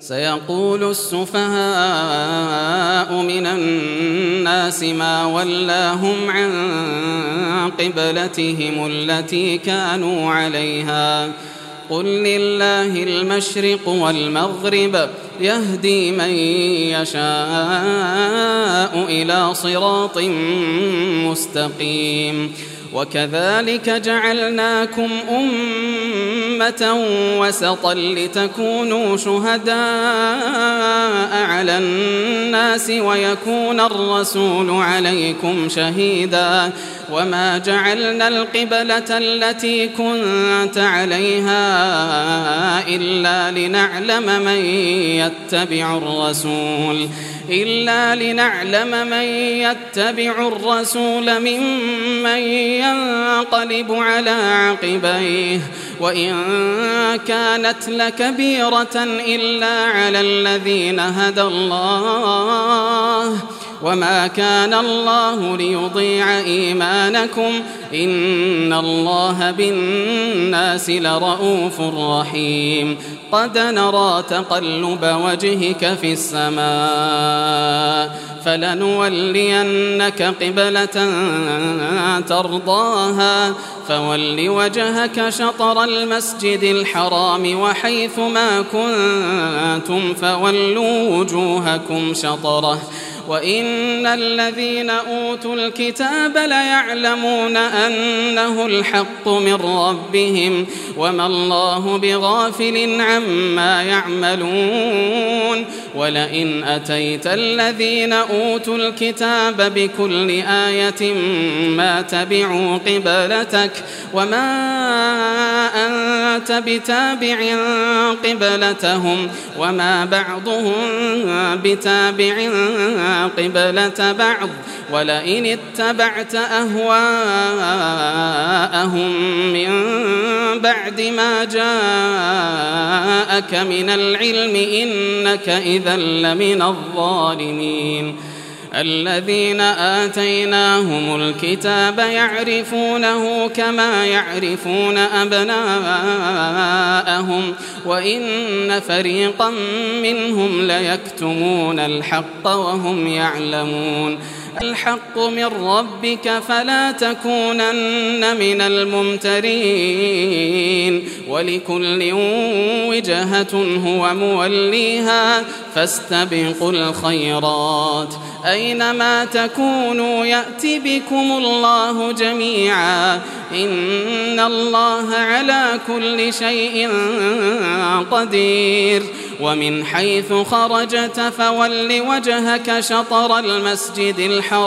سيقول السفهاء من الناس ما ولاهم عن قبلتهم التي كانوا عليها قل لله المشرق والمغرب يهدي من يشاء إلى صراط مستقيم وكذلك جعلناكم أمة وسطا لتكونوا شهداء على الناس ويكون الرسول عليكم شهيدا وما جعلنا القبلة التي كنت عليها إلا لنعلم من يتبع الرسول ممن ينقلب على عقبيه وإن كانت لكبيرة إلا على الذين هدى الله وما كان الله ليضيع إيمانكم إن الله بالناس لرؤوف رحيم قد نرى تقلب وجهك في السماء فلنولينك قبلة ترضاها فول وجهك شطر المسجد الحرام وحيث ما كنتم فولوا وجوهكم شطره وإن الذين أوتوا الكتاب ليعلمون أنه الحق من ربهم وما الله بغافل عما يعملون ولئن أتيت الذين أوتوا الكتاب بكل آية ما تبعوا قبلتك وما أنت بتابع قبلتهم وما بعضهم بتابع قبلة بعض ولئن اتبعت أهواءهم من بعد ما جاءك من العلم إنك إذا لمن الظالمين الذين آتيناهم الكتاب يعرفونه كما يعرفون أبناءهم وإن فريقا منهم ليكتمون الحق وهم يعلمون الحق من ربك فلا تكونن من الممترين ولكل وجهة هو موليها فاستبقوا الخيرات أينما تكونوا يأتي بكم الله جميعا إن الله على كل شيء قدير ومن حيث خرجت فول وجهك شطر المسجد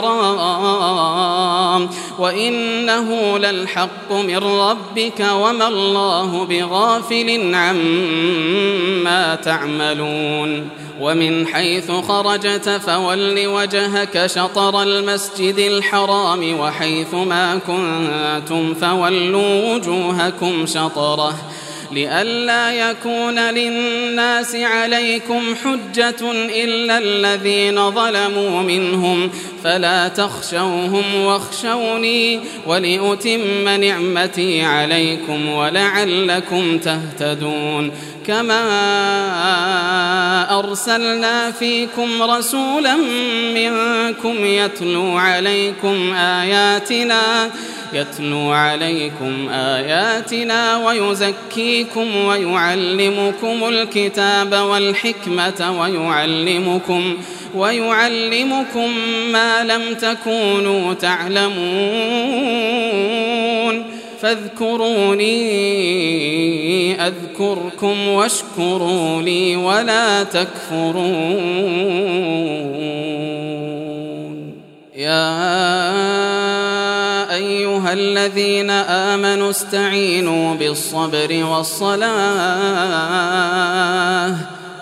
الحرام وإنه للحق من ربك وما الله بغافل عما تعملون ومن حيث خرجت فول وجهك شطر المسجد الحرام وحيث ما كنتم فولوا وجوهكم شطره لئلا يكون للناس عليكم حجة إلا الذين ظلموا منهم فلا تخشوهم واخشوني ولأتم نعمتي عليكم ولعلكم تهتدون كما أرسلنا فيكم رسولا منكم يتلو عليكم آياتنا ويزكيكم ويعلمكم الكتاب والحكمة ويعلمكم ما لم تكونوا تعلمون فاذكروني أذكركم واشكروا لي ولا تكفرون يا أيها الذين آمنوا استعينوا بالصبر والصلاة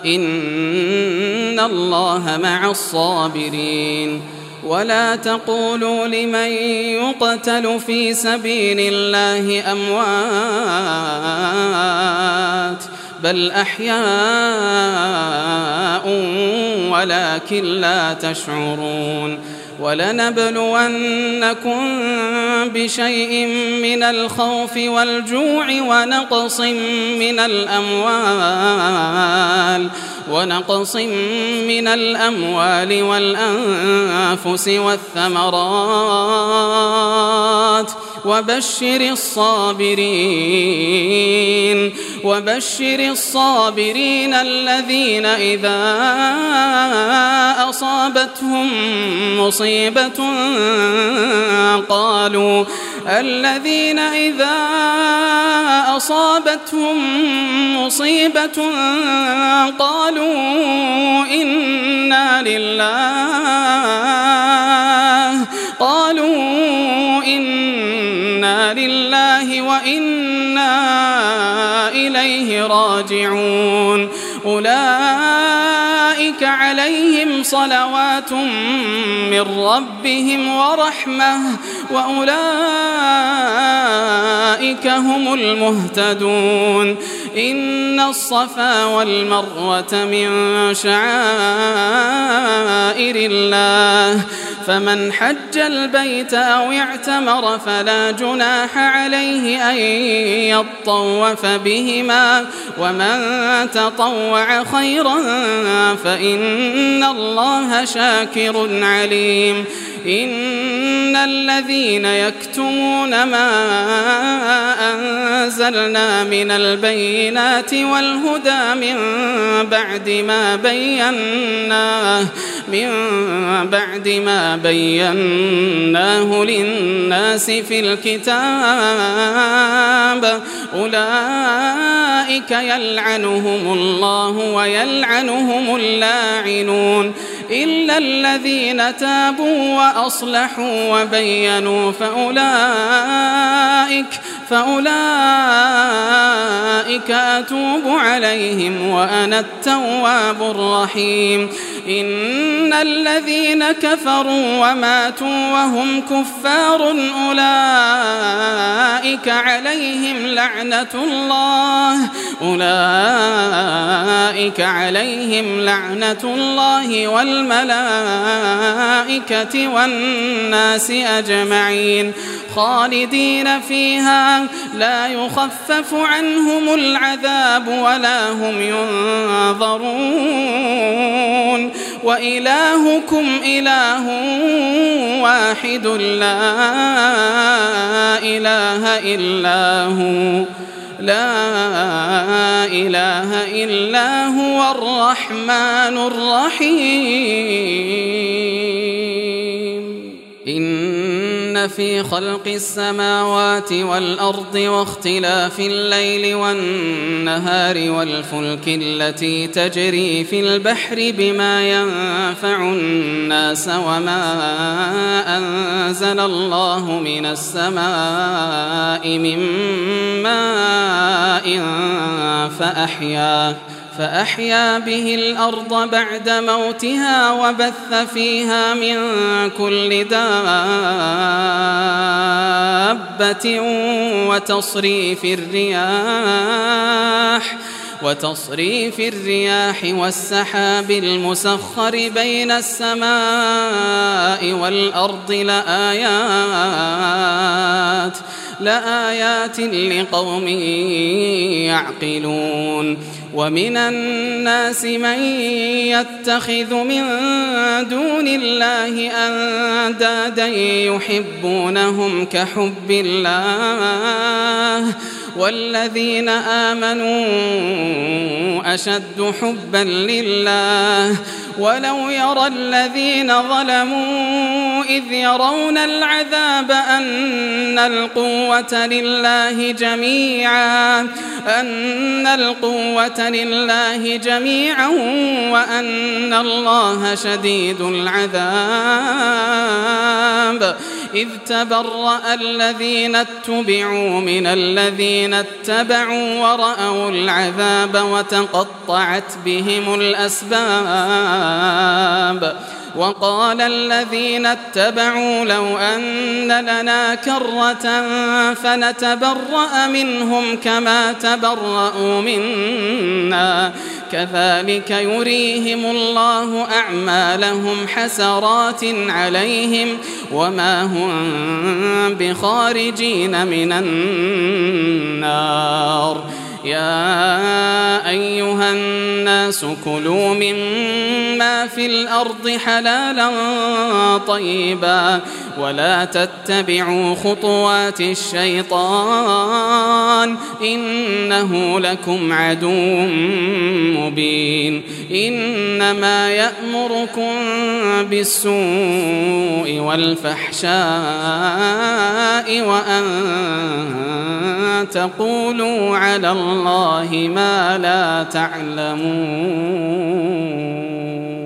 إن الله مع الصابرين ولا تقولوا لمن يقتل في سبيل الله أموات بل أحياء ولكن لا تشعرون ولنبلونكم بشيء من الخوف والجوع ونقص من الأموال ونقص من الأموال والأنفس والثمرات وبشر الصابرين الذين إذا أصابتهم مصيبة قالوا إنا لله وإنا إليه راجعون أولئك عليهم صلوات من ربهم ورحمة وأولئك هم المهتدون إن الصفا والمروة من شعائر الله فمن حج البيت أو اعتمر فلا جناح عليه أن يطوف بهما ومن تطوع خيرا فإن الله شاكر عليم إن الذين يكتمون ما أنزلنا من البينات والهدى من بعد ما بيناه للناس في الكتاب أولئك يلعنهم الله ويلعنهم اللاعنون إلا الذين تابوا وأصلحوا وبينوا فأولئك أتوب عليهم وأنا التواب الرحيم إن الذين كفروا وماتوا وهم كفار أولئك عليهم لعنة الله والملائكة والناس أجمعين خالدين فيها لا يخفف عنهم العذاب ولا هم ينظرون وإلهكم إله واحد لا إله إلا هو الرحمن الرحيم إن في خلق السماوات والأرض واختلاف الليل والنهار والفلك التي تجري في البحر بما ينفع الناس وما أنزل الله من السماء من ماء فأحيا به الأرض بعد موتها وبث فيها من كل دابة وتصريف الرياح والسحاب المسخر بين السماء والأرض لآيات لقوم يعقلون ومن الناس من يتخذ من دون الله أندادا يحبونهم كحب الله والذين آمنوا أشد حبا لله ولو يرى الذين ظلموا إذ يرون العذاب أن القوة لله جميعا وأن الله شديد العذاب إذ تبرأ الذين اتبعوا من الذين اتبعوا ورأوا العذاب وتقطعت بهم الأسباب وقال الذين اتبعوا لو أن لنا كرة فنتبرأ منهم كما تبرأوا منا كذلك يريهم الله أعمالهم حسرات عليهم وما هم بخارجين من النار يا أيها الناس كلوا مما في الأرض حلالا طيبا ولا تتبعوا خطوات الشيطان إنه لكم عدو مبين إنما يأمركم بالسوء والفحشاء وأن تقولوا على الله ما لا تعلمون.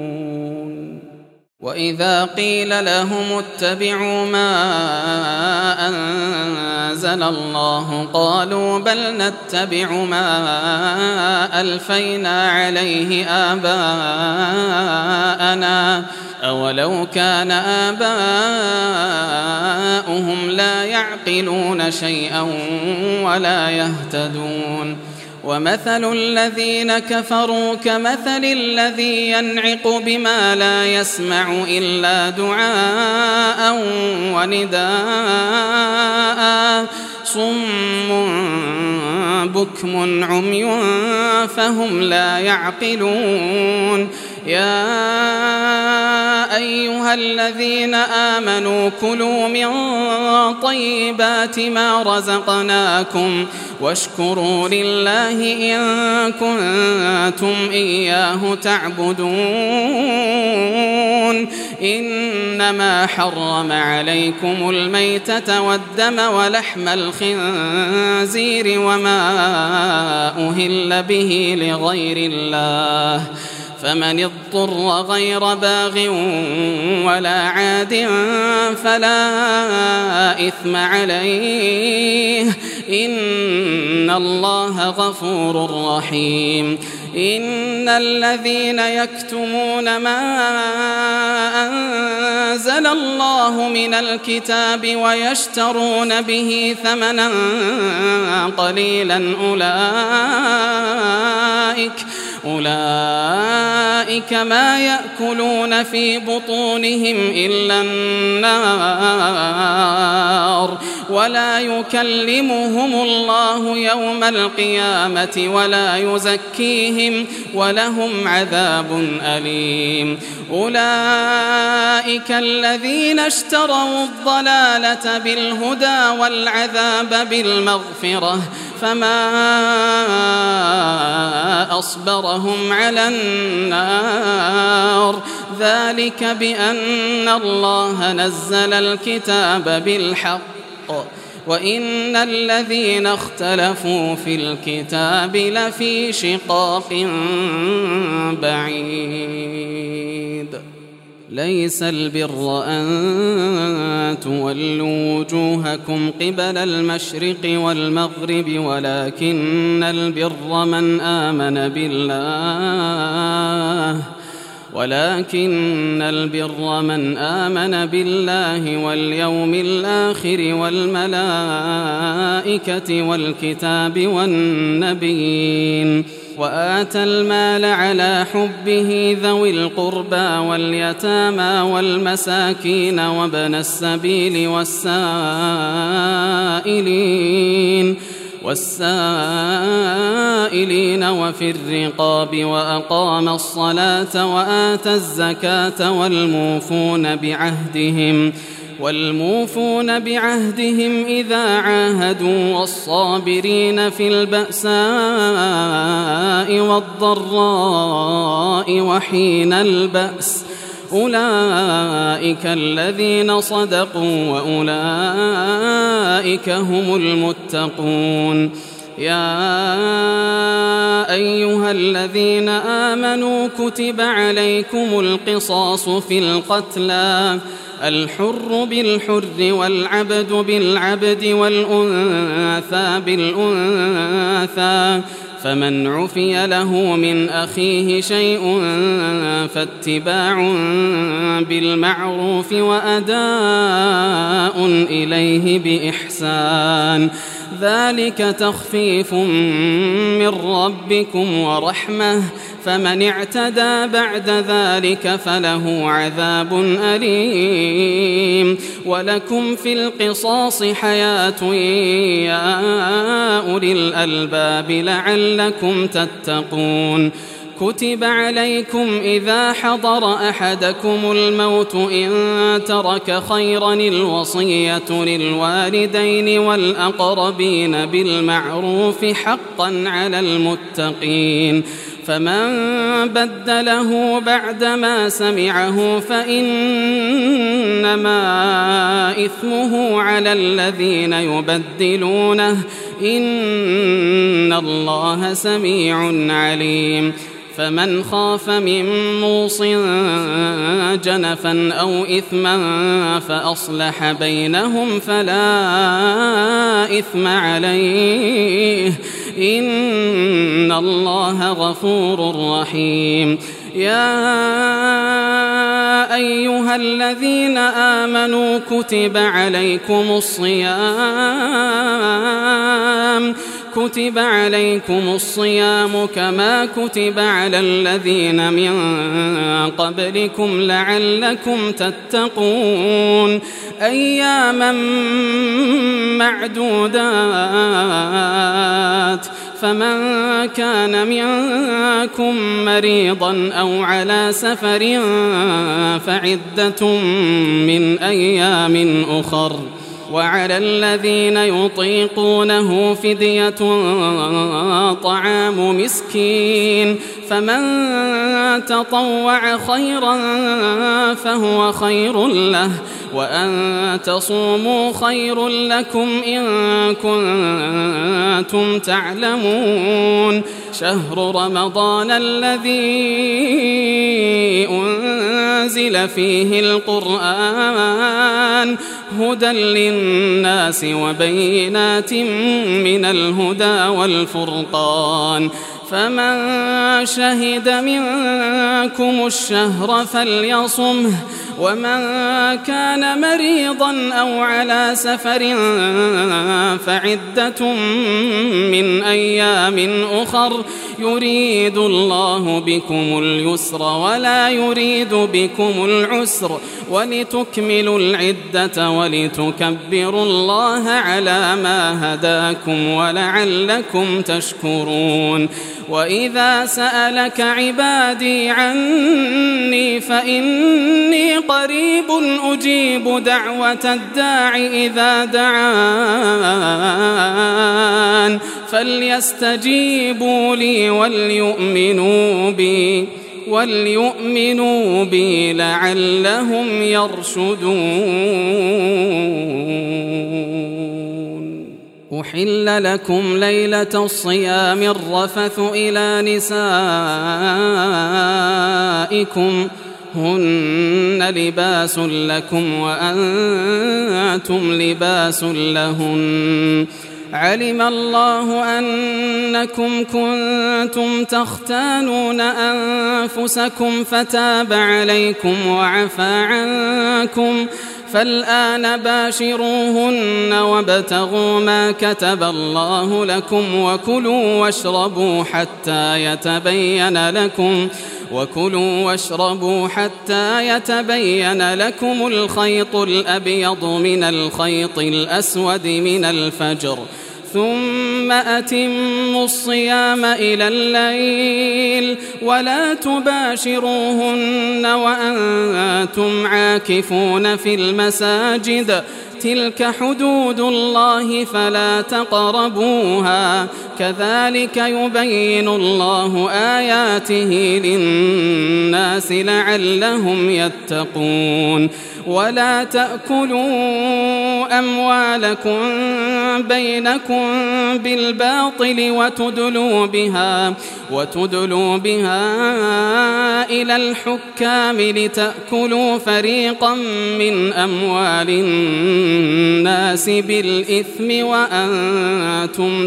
وإذا قيل لهم اتبعوا ما أنزل الله قالوا بل نتبع ما ألفينا عليه آباءنا أولو كان آباؤهم لا يعقلون شيئا ولا يهتدون. ومثل الذين كفروا كمثل الذي ينعق بما لا يسمع إلا دعاء ونداء صم بكم عمي فهم لا يعقلون. يا أيها الذين آمنوا كلوا من طيبات ما رزقناكم واشكروا لله إن كنتم إياه تعبدون. إنما حرم عليكم الميتة والدم ولحم الخنزير وما أهل به لغير الله فمن اضطر غير باغ ولا عاد فلا إثم عليه إن الله غفور رحيم. إن الذين يكتمون ما أنزل الله من الكتاب ويشترون به ثمنا قليلا أولئك ما يأكلون في بطونهم إلا النار ولا يكلمهم الله يوم القيامة ولا يزكيهم ولهم عذاب أليم. أولئك الذين اشتروا الضلالة بالهدى والعذاب بالمغفرة فما أصبرهم على النار ذلك بأن الله نزل الكتاب بالحق وإن الذين اختلفوا في الكتاب لفي شقاق بعيد. ليس البر أن تولوا وجوهكم قبل المشرق والمغرب ولكن البر من آمن بالله واليوم الآخر والملائكة والكتاب والنبيين وآتى المال على حبه ذوي القربى واليتامى والمساكين وابن السبيل والسائلين وفي الرقاب وأقام الصلاة وآتى الزكاة والموفون بعهدهم إذا عاهدوا والصابرين في البأساء والضراء وحين البأس أولئك الذين صدقوا وأولئك هم المتقون. يا أيها الذين آمنوا كتب عليكم القصاص في القتلى الحر بالحر والعبد بالعبد والأنثى بالأنثى فمن عفي له من أخيه شيء فاتباع بالمعروف وأداء إليه بإحسان ذلك تخفيف من ربكم ورحمة فمن اعتدى بعد ذلك فله عذاب أليم ولكم في القصاص حياة يا أولي الألباب لعلكم تتقون كتب عليكم إذا حضر أحدكم الموت إن ترك خيرا الوصية للوالدين والأقربين بالمعروف حقا على المتقين فمن بدله بعدما سمعه فإنما إثمه على الذين يبدلونه إن الله سميع عليم فمن خاف من موص جنفا أو إثما فأصلح بينهم فلا إثم عليه إن الله غفور رحيم يا أيها الذين آمنوا كتب عليكم الصيام كما كتب على الذين من قبلكم لعلكم تتقون أياما معدودات فمن كان منكم مريضا أو على سفر فعدة من أيام أخر وعلى الذين يطيقونه فدية طعام مسكين فمن تطوع خيرا فهو خير له وأن تصوموا خير لكم إن كنتم تعلمون شهر رمضان الذي أنزل فيه القرآن هدى للناس وبينات من الهدى والفرقان فمن شهد منكم الشهر فليصمه ومن كان مريضا أو على سفر فعدة من أيام أخر يريد الله بكم اليسر ولا يريد بكم العسر ولتكملوا العدة ولتكبروا الله على ما هداكم ولعلكم تشكرون وإذا سألك عبادي عني فإني قريب أجيب دعوة الداع إذا دعان فليستجيبوا لي وليؤمنوا بي لعلهم يرشدون أحل لكم ليلة الصيام الرفث إلى نسائكم هن لباس لكم وأنتم لباس لهن علم الله أنكم كنتم تختانون أنفسكم فتاب عليكم وعفى عنكم فالآن باشروهن وابتغوا ما كتب الله لكم وكلوا واشربوا حتى يتبين لكم الخيط الأبيض من الخيط الأسود من الفجر ثم أتموا الصيام إلى الليل ولا تباشروهن وأنتم عاكفون في المساجد تلك حدود الله فلا تقربوها كذلك يبين الله آياته للناس لعلهم يتقون ولا تأكلوا أموالكم بينكم بالباطل وتدلوا بها إلى الحكام لتأكلوا فريقا من أموال الناس بالإثم وأنتم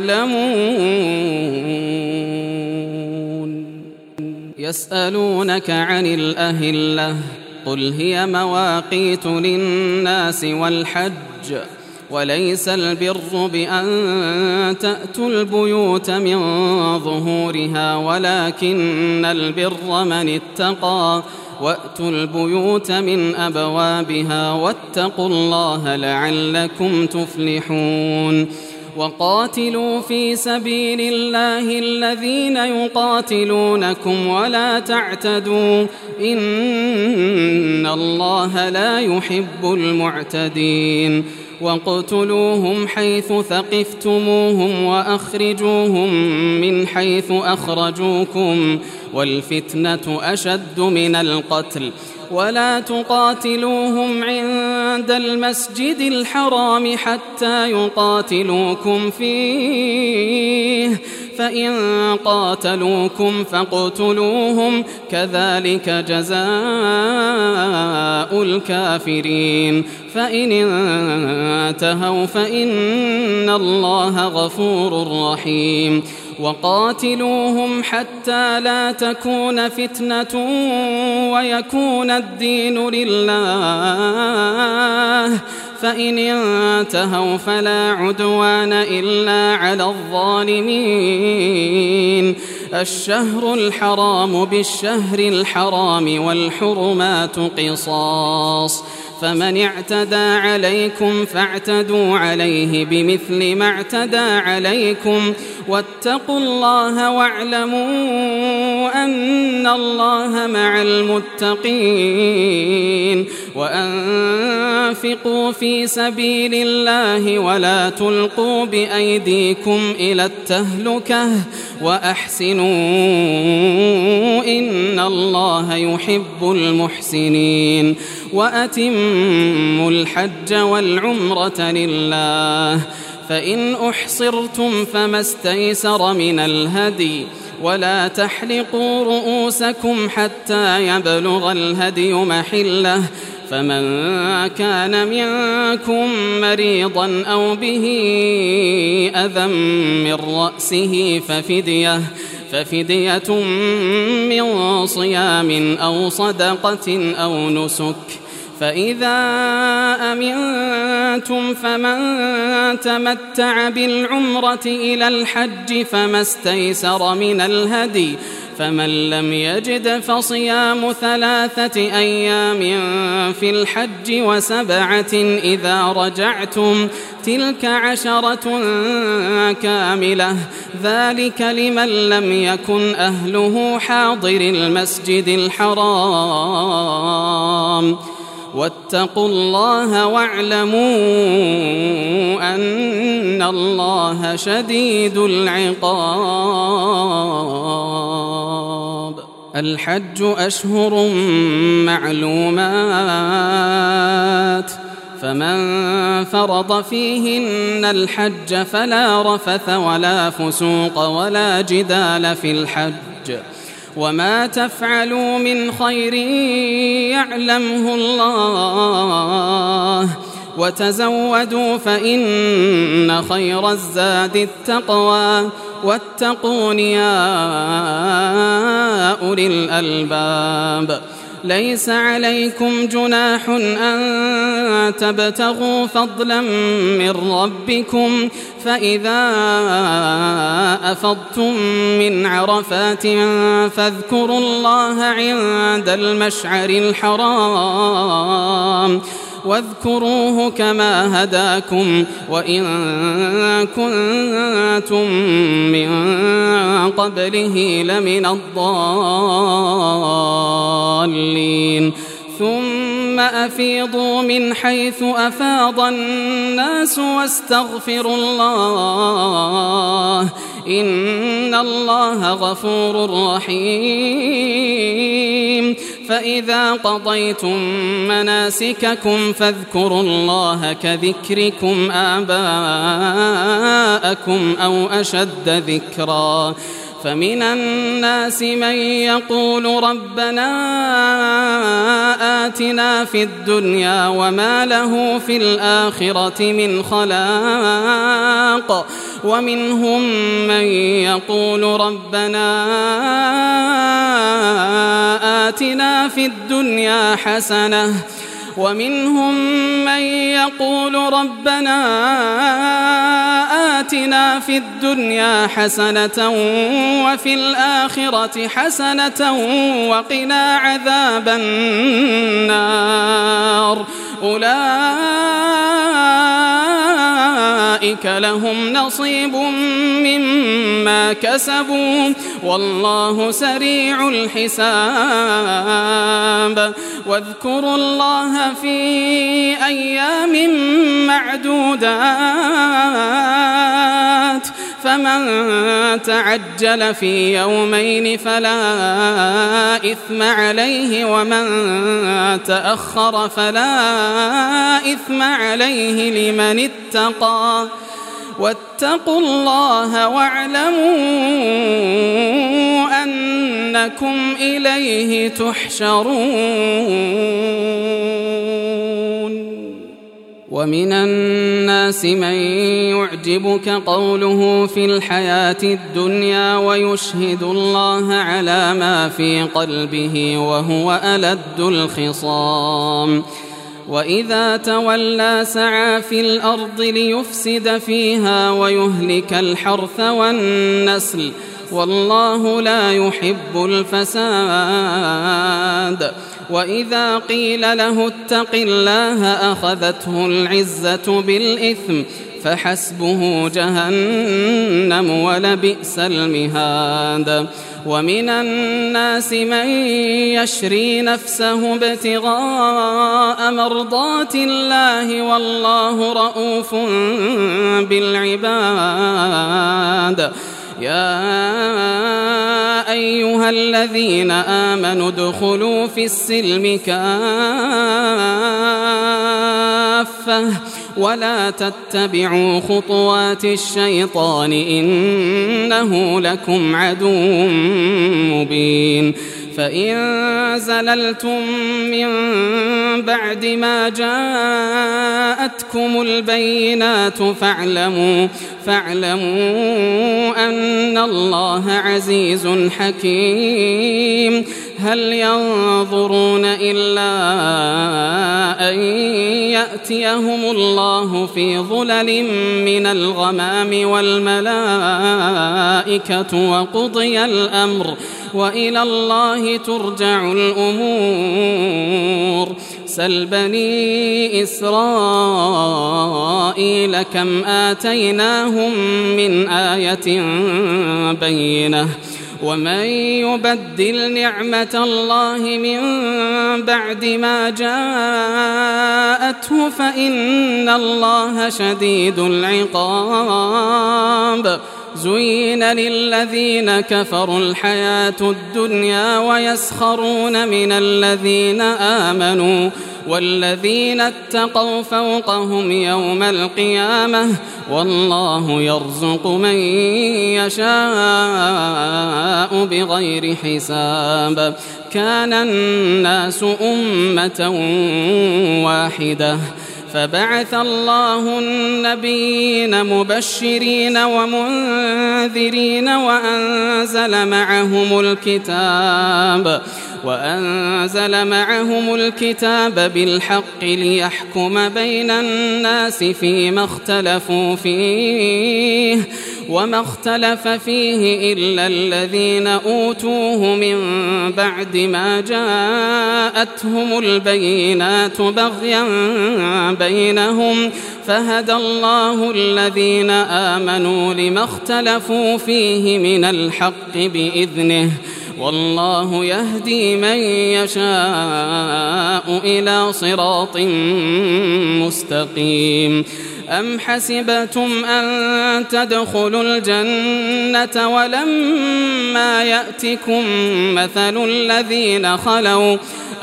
تعلمون يسألونك عن الأهلة قل هي مواقيت للناس والحج وليس البر بأن تأتوا البيوت من ظهورها ولكن البر من اتقى وأتوا البيوت من أبوابها واتقوا الله لعلكم تفلحون وقاتلوا في سبيل الله الذين يقاتلونكم ولا تعتدوا إن الله لا يحب المعتدين واقتلوهم حيث ثقفتموهم وأخرجوهم من حيث أخرجوكم والفتنة أشد من القتل ولا تقاتلوهم عند المسجد الحرام حتى يقاتلوكم فيه فإن قاتلوكم فاقتلوهم كذلك جزاء الكافرين فإن انتهوا فإن الله غفور رحيم وقاتلوهم حتى لا تكون فتنة ويكون الدين لله فإن انتهوا فلا عدوان إلا على الظالمين الشهر الحرام بالشهر الحرام والحرمات قصاص فمن اعتدى عليكم فاعتدوا عليه بمثل ما اعتدى عليكم واتقوا الله واعلموا أن الله مع المتقين وأنفقوا في سبيل الله ولا تلقوا بأيديكم إلى التهلكة وأحسنوا إن الله يحب المحسنين وأتموا الحج والعمرة لله فإن أحصرتم فما استيسر من الهدي ولا تحلقوا رؤوسكم حتى يبلغ الهدي محله فمن كان منكم مريضا أو به أذى من رأسه ففدية من صيام أو صدقة أو نسك فإذا أمنتم فمن تمتع بالعمرة إلى الحج فما استيسر من الهدي فمن لم يجد فصيام 3 أيام في الحج و7 إذا رجعتم تلك 10 كاملة ذلك لمن لم يكن أهله حاضر المسجد الحرام واتقوا الله واعلموا أن الله شديد العقاب الحج أشهر معلومات فمن فرض فيهن الحج فلا رفث ولا فسوق ولا جدال في الحج وما تفعلوا من خير يعلمه الله وتزودوا فإن خير الزاد التقوى واتقون يا أولي الألباب ليس عليكم جناح أن تبتغوا فضلا من ربكم فإذا أفضتم من عرفات فاذكروا الله عند المشعر الحرام واذكروه كما هداكم وإن كنتم من قبله لمن الضالين ثم أفيضوا من حيث أفاض الناس واستغفروا الله إن الله غفور رحيم فإذا قضيتم مناسككم فاذكروا الله كذكركم آباءكم أو أشد ذكرا فمن الناس من يقول ربنا آتنا في الدنيا وما له في الآخرة من خلاق ومنهم من يقول ربنا آتنا في الدنيا حسنة ومنهم من يقول ربنا آتنا في الدنيا حسنة وفي الآخرة حسنة وقنا عذاب النار أولئك لهم نصيب مما كسبوا والله سريع الحساب واذكروا الله في أيام معدودات فمن تعجل في يومين فلا إثم عليه ومن تأخر فلا إثم عليه لمن اتقى واتقوا الله واعلموا أنكم إليه تحشرون ومن الناس من يعجبك قوله في الحياة الدنيا ويشهد الله على ما في قلبه وهو ألد الخصام وإذا تولى سعى في الأرض ليفسد فيها ويهلك الحرث والنسل والله لا يحب الفساد وإذا قيل له اتق الله أخذته العزة بالإثم فحسبه جهنم ولبئس المهاد ومن الناس من يشري نفسه ابتغاء مرضات الله والله رؤوف بالعباد يا أيها الذين آمنوا ادخلوا في السلم كافة ولا تتبعوا خطوات الشيطان إنه لكم عدو مبين فإن زللتم من بعد ما جاءتكم البينات فاعلموا أن الله عزيز حكيم هل ينظرون إلا أن يأتيهم الله في ظلل من الغمام والملائكة وقضي الأمر وإلى الله ترجع الأمور سل بني إسرائيل كم آتيناهم من آية بينة ومن يبدل نعمة الله من بعد ما جاءته فإن الله شديد العقاب زين للذين كفروا الحياة الدنيا ويسخرون من الذين آمنوا والذين اتقوا فوقهم يوم القيامة والله يرزق من يشاء بغير حساب كان الناس أمة واحدة فبعث الله النبيين مبشرين ومنذرين وأنزل معهم الكتاب بالحق ليحكم بين الناس فيما اختلفوا فيه وما اختلف فيه إلا الذين أوتوه من بعد ما جاءتهم البينات بغيا بينهم فهدى الله الذين آمنوا لما اختلفوا فيه من الحق بإذنه والله يهدي من يشاء إلى صراط مستقيم أم حسبتم أن تدخلوا الجنة ولما يأتكم مثل الذين خلوا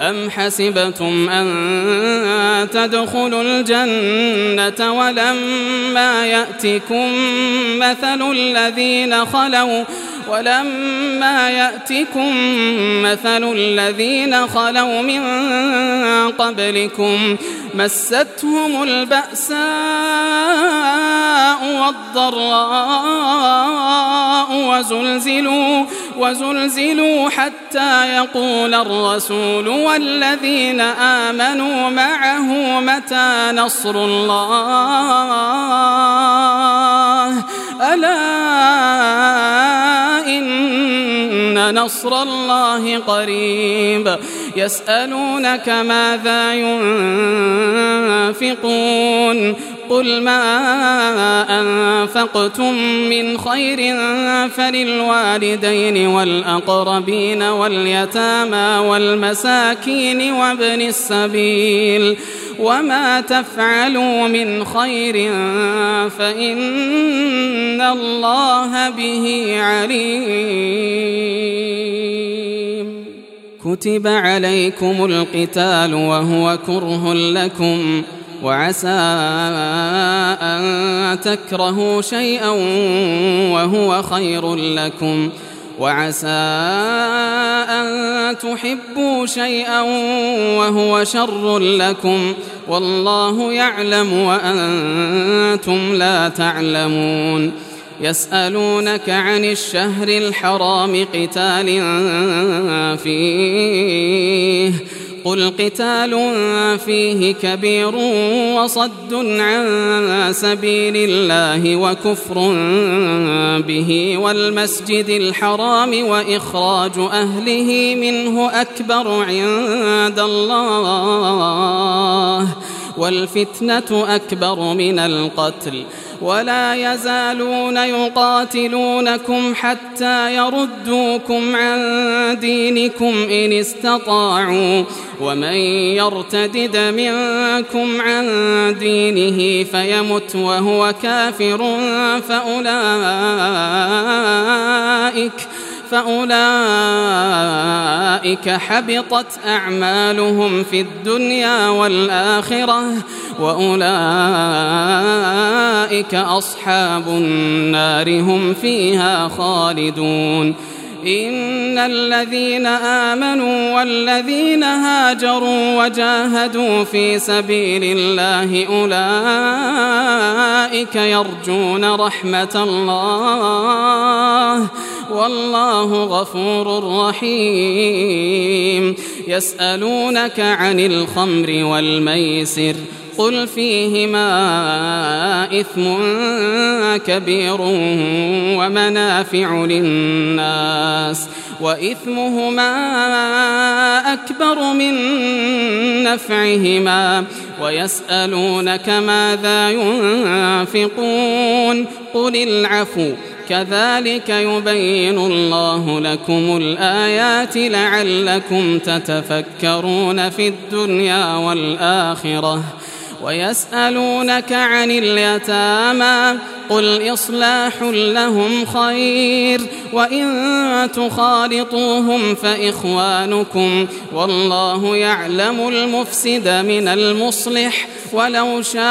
ولما يأتكم مثل الذين خلوا من قبلكم مستهم البأساء والضراء وزلزلوا حتى يقول الرسول والذين آمنوا معه متى نصر الله ألا إن نصر الله قريب يسألونك ماذا ينفقون قل ما أنفقتم من خير فللوالدين والأقربين واليتامى والمساكين وابن السبيل وما تفعلوا من خير فإن الله به عليم كتب عليكم القتال وهو كره لكم وعسى أن تكرهوا شيئا وهو خير لكم وعسى أن تحبوا شيئا وهو شر لكم والله يعلم وأنتم لا تعلمون يسألونك عن الشهر الحرام قتال فيه قل قتال فيه كبير وصد عن سبيل الله وكفر به والمسجد الحرام وإخراج أهله منه أكبر عند الله والفتنة أكبر من القتل ولا يزالون يقاتلونكم حتى يردوكم عن دينكم إن استطاعوا ومن يرتدد منكم عن دينه فيمت وهو كافر فأولئك حبطت أعمالهم في الدنيا والآخرة وأولئك أصحاب النار هم فيها خالدون إن الذين آمنوا والذين هاجروا وجاهدوا في سبيل الله أولئك يرجون رحمة الله والله غفور رحيم يسألونك عن الخمر والميسر قل فيهما إثم كبير ومنافع للناس وإثمهما أكبر من نفعهما ويسألونك ماذا ينفقون قل العفو كذلك يبين الله لكم الآيات لعلكم تتفكرون في الدنيا والآخرة ويسألونك عن اليتامى قل إصلاح لهم خير وإن تخالطوهم فإخوانكم والله يعلم المفسد من المصلح ولو شاء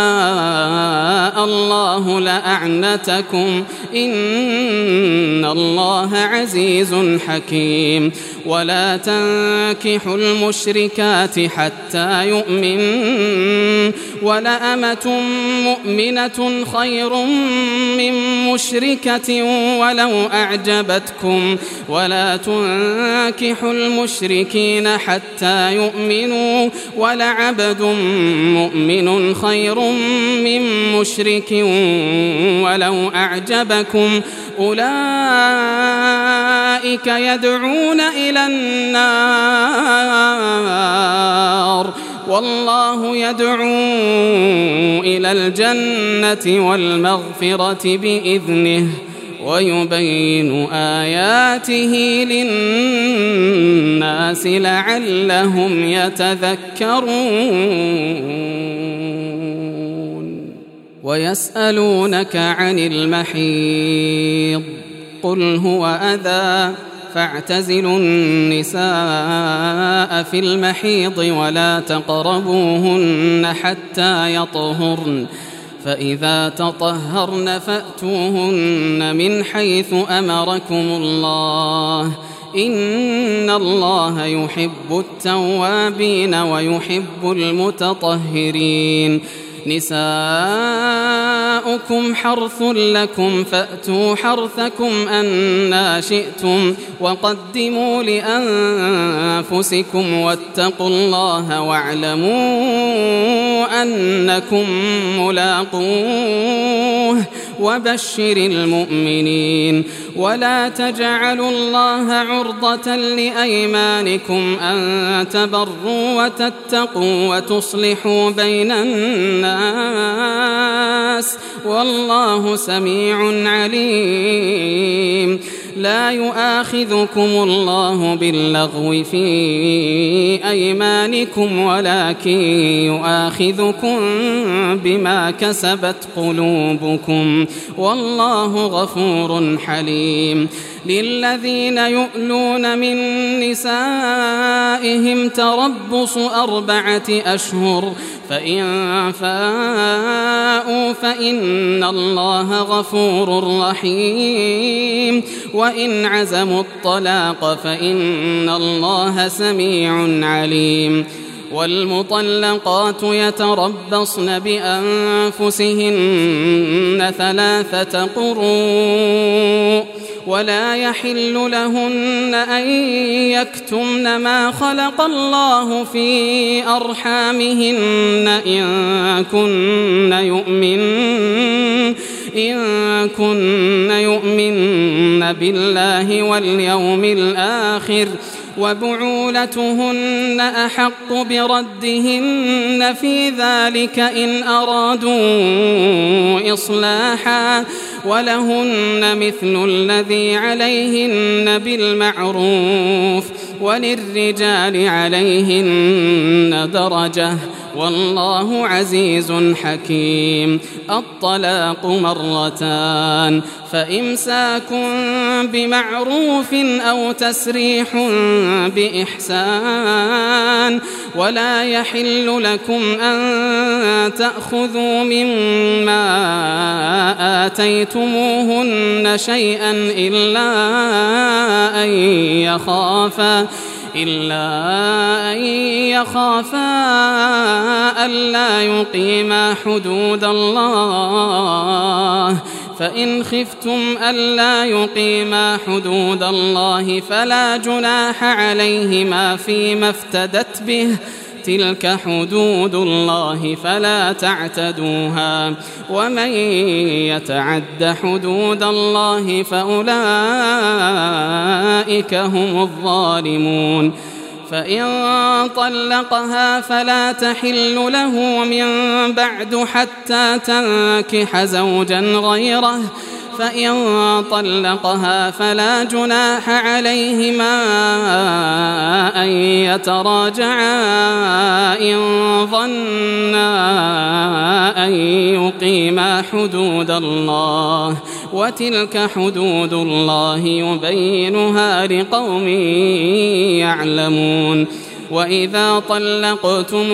الله لأعنتكم إن الله عزيز حكيم ولا تنكحوا المشركات حتى يؤمنوا ولأمة مؤمنة خير من مشركة ولو أعجبتكم ولا تنكحوا المشركين حتى يؤمنوا ولعبد مؤمن خير من مشرك ولو أعجبكم أولئك يدعون إلى النار والله يدعو إلى الجنة والمغفرة بإذنه ويبين آياته للناس لعلهم يتذكرون ويسألونك عن المحيض قل هو أذى فاعتزلوا النساء في المحيض ولا تقربوهن حتى يطهرن فإذا تطهرن فأتوهن من حيث أمركم الله إن الله يحب التوابين ويحب المتطهرين نساء نساؤكم حرث لكم فأتوا حرثكم أنى شئتم وقدموا لأنفسكم واتقوا الله واعلموا أنكم ملاقوه وبشر المؤمنين. ولا تجعلوا الله عرضة لأيمانكم أن تبروا وتتقوا وتصلحوا بين الناس والله سميع عليم. لا يؤاخذكم الله باللغو في أيمانكم ولكن يؤاخذكم بما كسبت قلوبكم والله غفور حليم. للذين يؤلون من نسائهم تربص 4 أشهر فإن فاءوا فإن الله غفور رحيم وإن عزموا الطلاق فإن الله سميع عليم. والمطلقات يتربصن بأنفسهن 3 قروء ولا يحل لهن أن يكتمن ما خلق الله في أرحامهن إن كن يؤمن بالله واليوم الآخر وبعولتهن أحق بردهن في ذلك إن أرادوا إصلاحا ولهن مثل الذي عليهن بالمعروف وللرجال عليهن درجة والله عزيز حكيم. الطلاق 2 فإمساك بمعروف أو تسريح بإحسان ولا يحل لكم أن تأخذوا مما آتيتموهن شيئا إلا أن يخافا ألا يقيما حدود الله فإن خفتم ألا يقيما حدود الله فلا جناح عليهما فيما افتدت به تلك حدود الله فلا تعتدوها ومن يتعد حدود الله فأولئك هم الظالمون. فإن طلقها فلا تحل له من بعد حتى تنكح زوجا غيره فإن طلقها فلا جناح عليهما أن يتراجعا إن ظنا أن يقيما حدود الله وتلك حدود الله يبينها لقوم يعلمون. وإذا طلقتم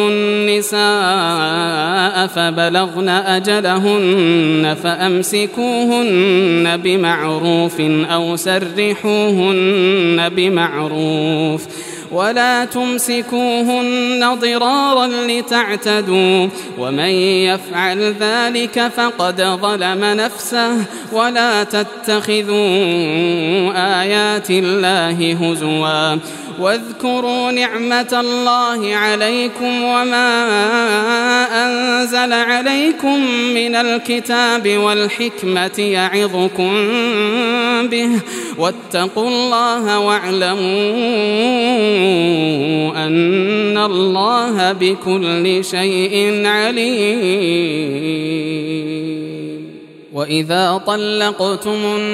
النساء فبلغن أجلهن فأمسكوهن بمعروف أو سرحوهن بمعروف ولا تمسكوهن ضرارا لتعتدوا ومن يفعل ذلك فقد ظلم نفسه. ولا تتخذوا آيات الله هزوا واذكروا نعمة الله عليكم وما أنزل عليكم من الكتاب والحكمة يعظكم به واتقوا الله واعلموا أن الله بكل شيء عليم. وإذا طلقتم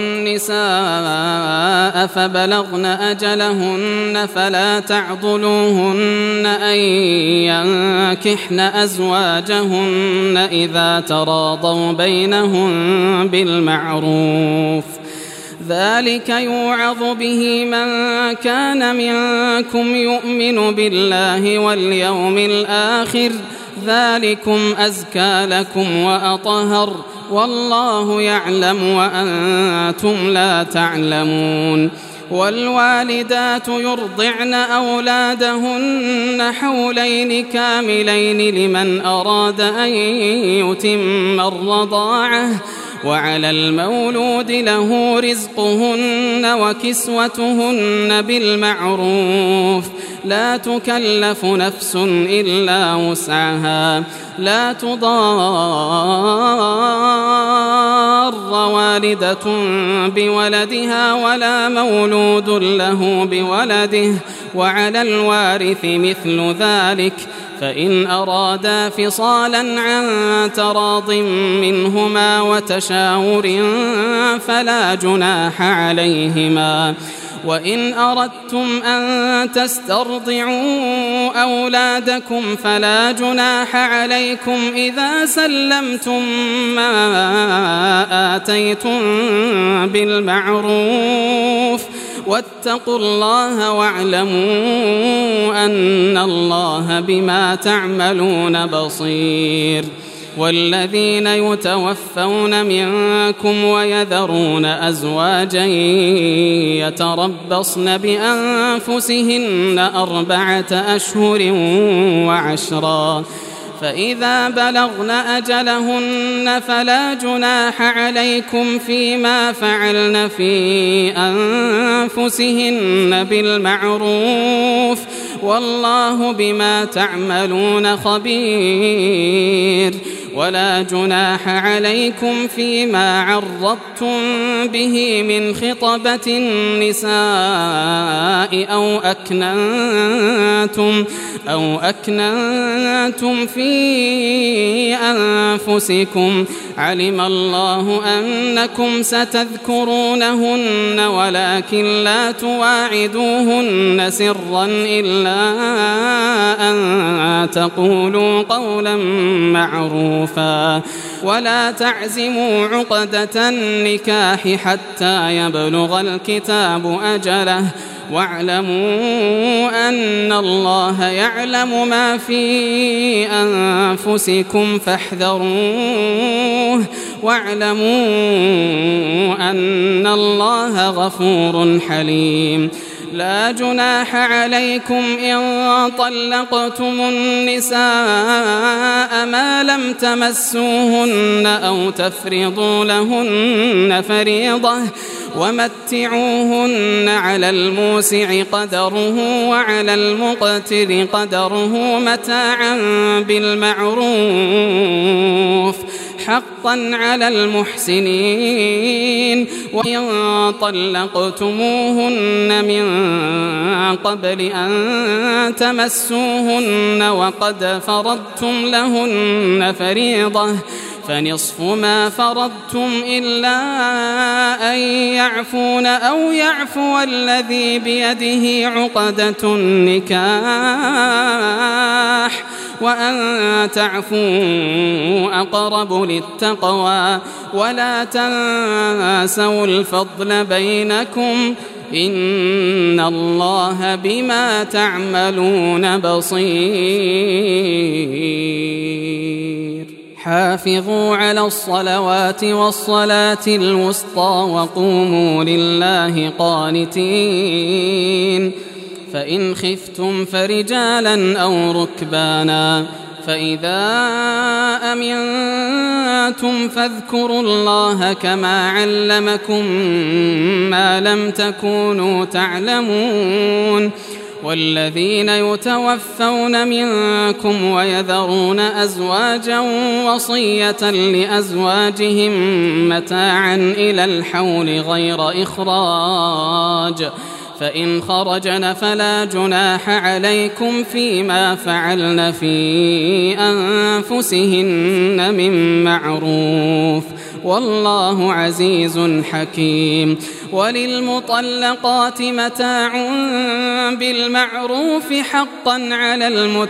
النساء فبلغن أجلهن فلا تعضلوهن أن ينكحن أزواجهن إذا تراضوا بينهم بالمعروف ذلك يوعظ به من كان منكم يؤمن بالله واليوم الآخر ذلكم أزكى لكم وأطهر والله يعلم وأنتم لا تعلمون. والوالدات يرضعن أولادهن حولين كاملين لمن أراد أن يتم الرضاعة وعلى المولود له رزقهن وكسوتهن بالمعروف لا تكلف نفس إلا وسعها لا تضار والدة بولدها ولا مولود له بولده وعلى الوارث مثل ذلك فإن أرادا فصالا عن تراض منهما وتشاور فلا جناح عليهما وإن أردتم أن تسترضعوا أولادكم فلا جناح عليكم إذا سلمتم ما آتيتم بالمعروف واتقوا الله واعلموا أن الله بما تعملون بصير والذين يتوفون منكم ويذرون أزواجا يتربصن بأنفسهن 4 أشهر و10 فإذا بلغن أجلهن فلا جناح عليكم فيما فعلن في أنفسهن بالمعروف والله بما تعملون خبير ولا جناح عليكم فيما عرضتم به من خطبة النساء أو أكننتم في أنفسكم علم الله أنكم ستذكرونهن ولكن لا تواعدوهن سرا إلا أن تقولوا قولا معروفا ولا تعزموا عقدة النكاح حتى يبلغ الكتاب أجله واعلموا أن الله يعلم ما في أنفسكم فاحذروه واعلموا أن الله غفور حليم لا جناح عليكم إن طلقتم النساء ما لم تمسوهن أو تفرضوا لهن فريضة ومتعوهن على الموسع قدره وعلى المقتر قدره متاعا بالمعروف حقا على المحسنين وإن طلقتموهن من قبل أن تمسوهن وقد فرضتم لهن فريضة فنصف ما فرضتم إلا أن يعفون أو يعفو الذي بيده عقدة النكاح وأن تعفوا أقرب للتقوى ولا تنسوا الفضل بينكم إن الله بما تعملون بصير حافظوا على الصلوات والصلاة الوسطى وقوموا لله قانتين فإن خفتم فرجالا أو ركبانا فإذا أمنتم فاذكروا الله كما علمكم ما لم تكونوا تعلمون والذين يتوفون منكم ويذرون أزواجا وصية لأزواجهم متاعا إلى الحول غير إخراج فإن خرجن فلا جناح عليكم فيما فعلن في أنفسهن من معروف والله عزيز حكيم وللمطلقات متاع بالمعروف حقا على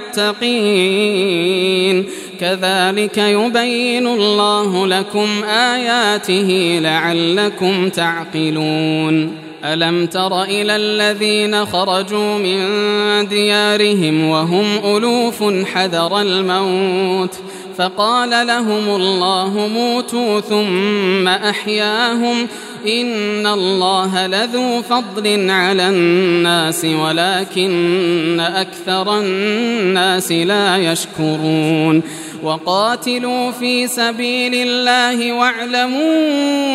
المتقين كذلك يبين الله لكم آياته لعلكم تعقلون ألم تر إلى الذين خرجوا من ديارهم وهم ألوف حذر الموت فقال لهم الله موتوا ثم أحياهم إن الله لذو فضل على الناس ولكن أكثر الناس لا يشكرون وقاتلوا في سبيل الله واعلموا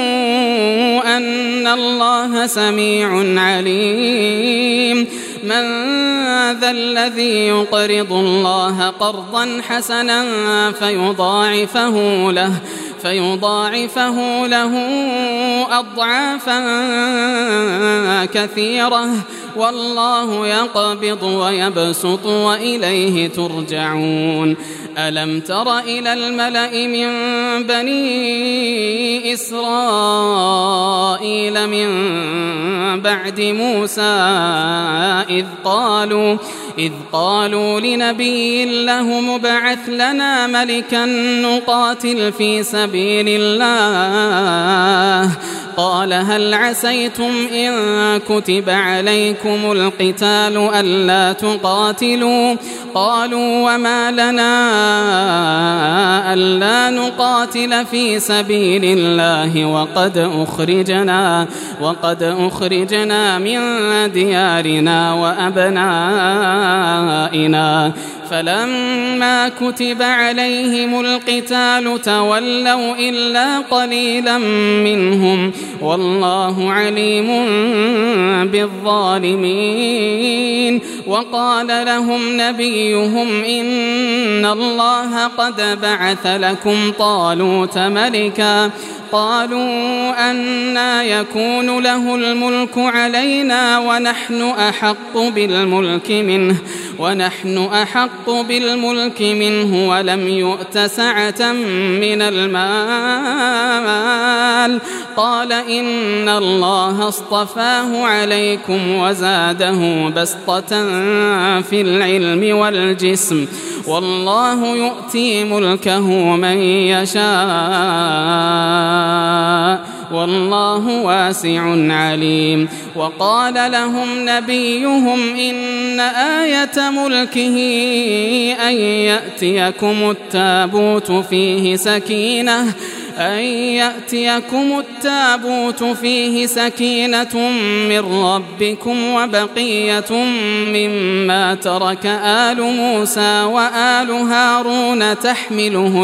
أن الله سميع عليم من ذا الذي يقرض الله قرضا حسنا فيضاعفه له أضعافا كثيرة والله يقبض ويبسط وإليه ترجعون ألم تر إلى الملأ من بني إسرائيل من بعد موسى إذ قالوا لنبي له مبعث لنا ملكا نقاتل في سبيل الله قال هل عسيتم إن كتب عليكم القتال ألا تقاتلوا قالوا وما لنا ألا نقاتل في سبيل الله وقد أخرجنا من ديارنا وأبنائنا فلما كتب عليهم القتال تولوا إلا قليلا منهم والله عليم بالظالمين وقال لهم نبيهم إن الله قد بعث لكم طالوت ملكا قالوا أنى يكون له الملك علينا ونحن أحق بالملك منه ولم يؤت سعة من المال قال إن الله اصطفاه عليكم وزاده بسطة في العلم والجسم والله يؤتي ملكه من يشاء والله واسع عليم وقال لهم نبيهم إن آية ملكه أن يأتيكم التابوت فيه سكينة من ربكم وبقية مما ترك آل موسى وآل هارون تحمله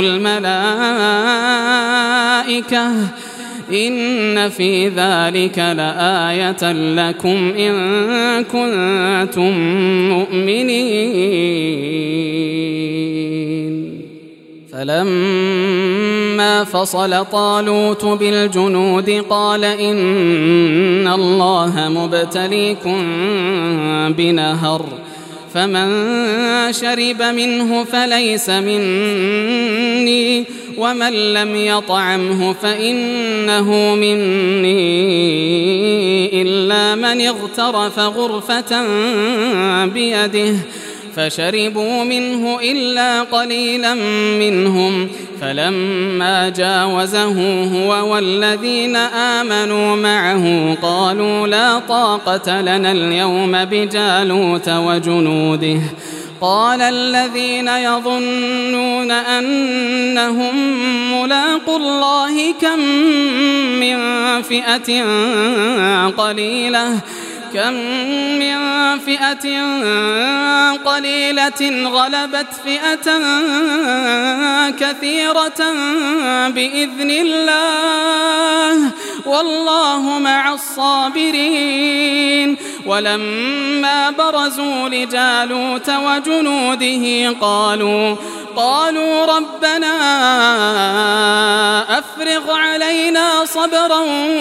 الملائكة إن في ذلك لآية لكم إن كنتم مؤمنين فلما فصل طالوت بالجنود قال إن الله مبتليكم بنهر فمن شرب منه فليس مني ومن لم يطعمه فإنه مني إلا من اغترف غرفة بيده فشربوا منه إلا قليلا منهم فلما جاوزه هو والذين آمنوا معه قالوا لا طاقة لنا اليوم بجالوت وجنوده قال الذين يظنون أنهم ملاقو الله كم من فئة قليلة غلبت فئة كثيرة بإذن الله والله مع الصابرين ولما برزوا لجالوت وجنوده قالوا ربنا أفرغ علينا صبرا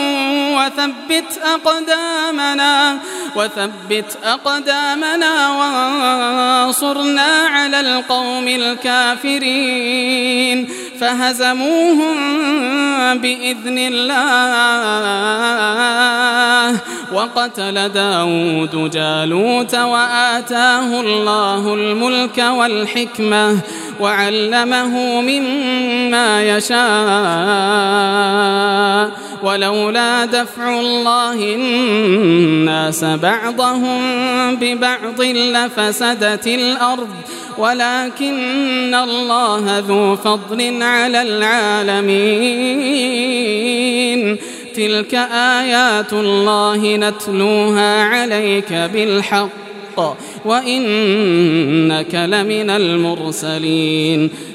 وثبت أقدامنا وانصرنا على القوم الكافرين فهزموهم بإذن الله وقتل داود جالوت وآتاه الله الملك والحكمة وعلمه مما يشاء ولولا دفع الله الناس بعضهم ببعض لفسدت الأرض ولكن الله ذو فضل على العالمين تلك آيات الله نتلوها عليك بالحق وإنك لمن المرسلين